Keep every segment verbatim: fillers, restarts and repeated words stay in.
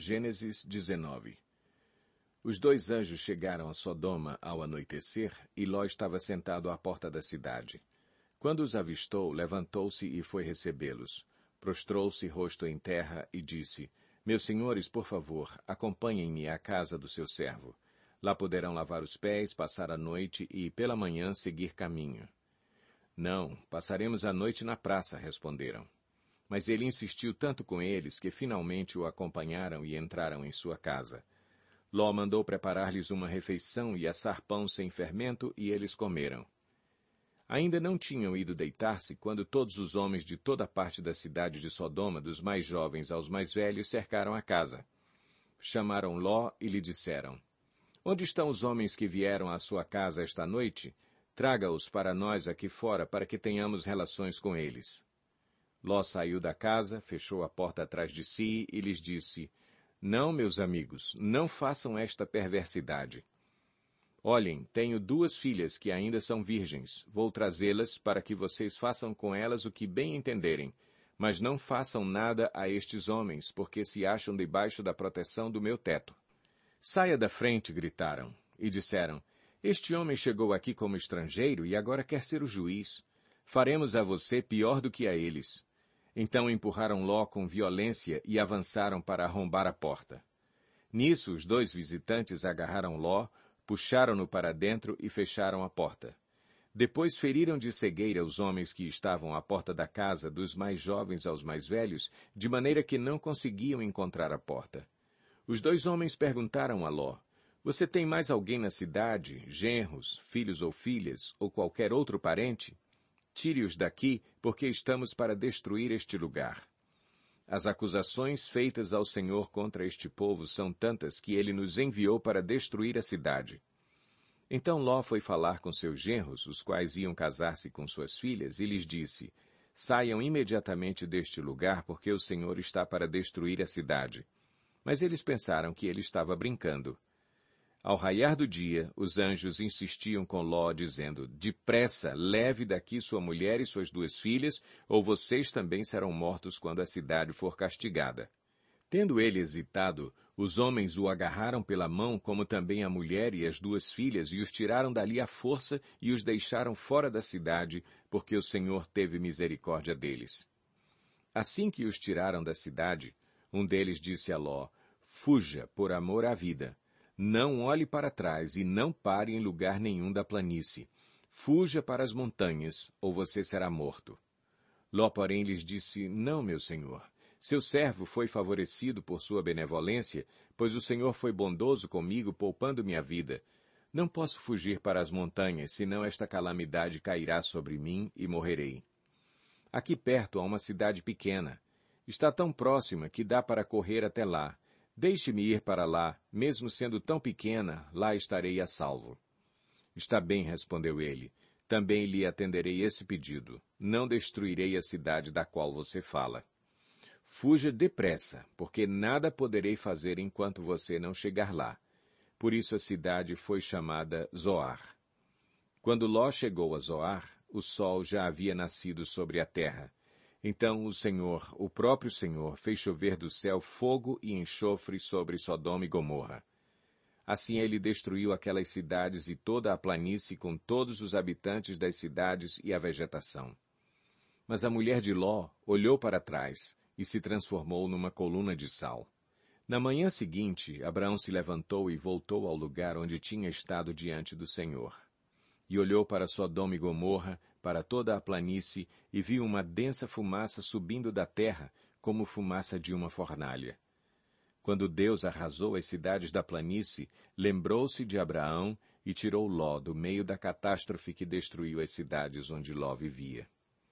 Gênesis dezenove. Os dois anjos chegaram a Sodoma ao anoitecer, e Ló estava sentado à porta da cidade. Quando os avistou, levantou-se e foi recebê-los. Prostrou-se rosto em terra e disse: Meus senhores, por favor, acompanhem-me à casa do seu servo. Lá poderão lavar os pés, passar a noite e, pela manhã, seguir caminho. Não, passaremos a noite na praça, responderam. Mas ele insistiu tanto com eles que finalmente o acompanharam e entraram em sua casa. Ló mandou preparar-lhes uma refeição e assar pão sem fermento, e eles comeram. Ainda não tinham ido deitar-se quando todos os homens de toda a parte da cidade de Sodoma, dos mais jovens aos mais velhos, cercaram a casa. Chamaram Ló e lhe disseram: Onde estão os homens que vieram à sua casa esta noite? Traga-os para nós aqui fora, para que tenhamos relações com eles. Ló saiu da casa, fechou a porta atrás de si e lhes disse: Não, meus amigos, não façam esta perversidade. Olhem, tenho duas filhas que ainda são virgens. Vou trazê-las para que vocês façam com elas o que bem entenderem. Mas não façam nada a estes homens, porque se acham debaixo da proteção do meu teto. Saia da frente, gritaram, e disseram: Este homem chegou aqui como estrangeiro e agora quer ser o juiz. Faremos a você pior do que a eles. Então empurraram Ló com violência e avançaram para arrombar a porta. Nisso, os dois visitantes agarraram Ló, puxaram-no para dentro e fecharam a porta. Depois feriram de cegueira os homens que estavam à porta da casa, dos mais jovens aos mais velhos, de maneira que não conseguiam encontrar a porta. Os dois homens perguntaram a Ló: Você tem mais alguém na cidade, genros, filhos ou filhas, ou qualquer outro parente? Tire-os daqui, porque estamos para destruir este lugar. As acusações feitas ao Senhor contra este povo são tantas que ele nos enviou para destruir a cidade. Então Ló foi falar com seus genros, os quais iam casar-se com suas filhas, e lhes disse: Saiam imediatamente deste lugar, porque o Senhor está para destruir a cidade. Mas eles pensaram que ele estava brincando. Ao raiar do dia, os anjos insistiam com Ló, dizendo: Depressa, leve daqui sua mulher e suas duas filhas, ou vocês também serão mortos quando a cidade for castigada. Tendo ele hesitado, os homens o agarraram pela mão, como também a mulher e as duas filhas, e os tiraram dali à força e os deixaram fora da cidade, porque o Senhor teve misericórdia deles. Assim que os tiraram da cidade, um deles disse a Ló: Fuja, por amor à vida. Não olhe para trás e não pare em lugar nenhum da planície. Fuja para as montanhas, ou você será morto. Ló, porém, lhes disse: Não, meu senhor. Seu servo foi favorecido por sua benevolência, pois o Senhor foi bondoso comigo, poupando minha vida. Não posso fugir para as montanhas, senão esta calamidade cairá sobre mim e morrerei. Aqui perto há uma cidade pequena. Está tão próxima que dá para correr até lá. Deixe-me ir para lá, mesmo sendo tão pequena, lá estarei a salvo. Está bem, respondeu ele. Também lhe atenderei esse pedido. Não destruirei a cidade da qual você fala. Fuja depressa, porque nada poderei fazer enquanto você não chegar lá. Por isso a cidade foi chamada Zoar. Quando Ló chegou a Zoar, o sol já havia nascido sobre a terra. Então o Senhor, o próprio Senhor, fez chover do céu fogo e enxofre sobre Sodoma e Gomorra. Assim ele destruiu aquelas cidades e toda a planície com todos os habitantes das cidades e a vegetação. Mas a mulher de Ló olhou para trás e se transformou numa coluna de sal. Na manhã seguinte, Abraão se levantou e voltou ao lugar onde tinha estado diante do Senhor. E olhou para Sodoma e Gomorra, para toda a planície, e viu uma densa fumaça subindo da terra, como fumaça de uma fornalha. Quando Deus arrasou as cidades da planície, lembrou-se de Abraão e tirou Ló do meio da catástrofe que destruiu as cidades onde Ló vivia.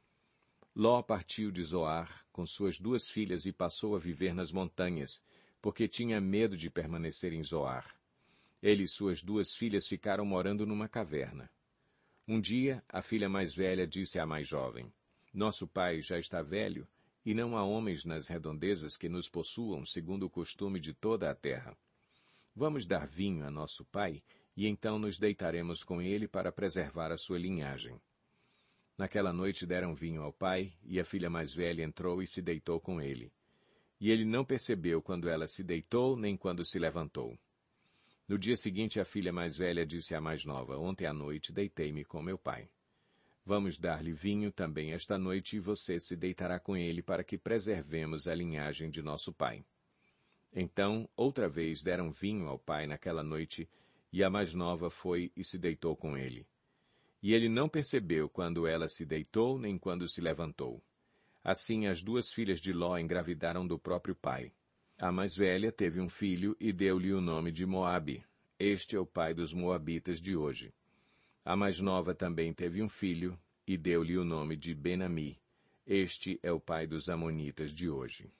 Ló partiu de Zoar com suas duas filhas e passou a viver nas montanhas, porque tinha medo de permanecer em Zoar. Ele e suas duas filhas ficaram morando numa caverna. Um dia, a filha mais velha disse à mais jovem: Nosso pai já está velho, e não há homens nas redondezas que nos possuam segundo o costume de toda a terra. Vamos dar vinho a nosso pai, e então nos deitaremos com ele para preservar a sua linhagem. Naquela noite deram vinho ao pai, e a filha mais velha entrou e se deitou com ele. E ele não percebeu quando ela se deitou, nem quando se levantou. No dia seguinte, a filha mais velha disse à mais nova, ontem à noite deitei-me com meu pai. Vamos dar-lhe vinho também esta noite e você se deitará com ele para que preservemos a linhagem de nosso pai. Então, outra vez deram vinho ao pai naquela noite, e a mais nova foi e se deitou com ele. E ele não percebeu quando ela se deitou, nem quando se levantou. Assim, as duas filhas de Ló engravidaram do próprio pai. A mais velha teve um filho e deu-lhe o nome de Moabe. Este é o pai dos moabitas de hoje. A mais nova também teve um filho e deu-lhe o nome de Ben-Ami. Este é o pai dos amonitas de hoje.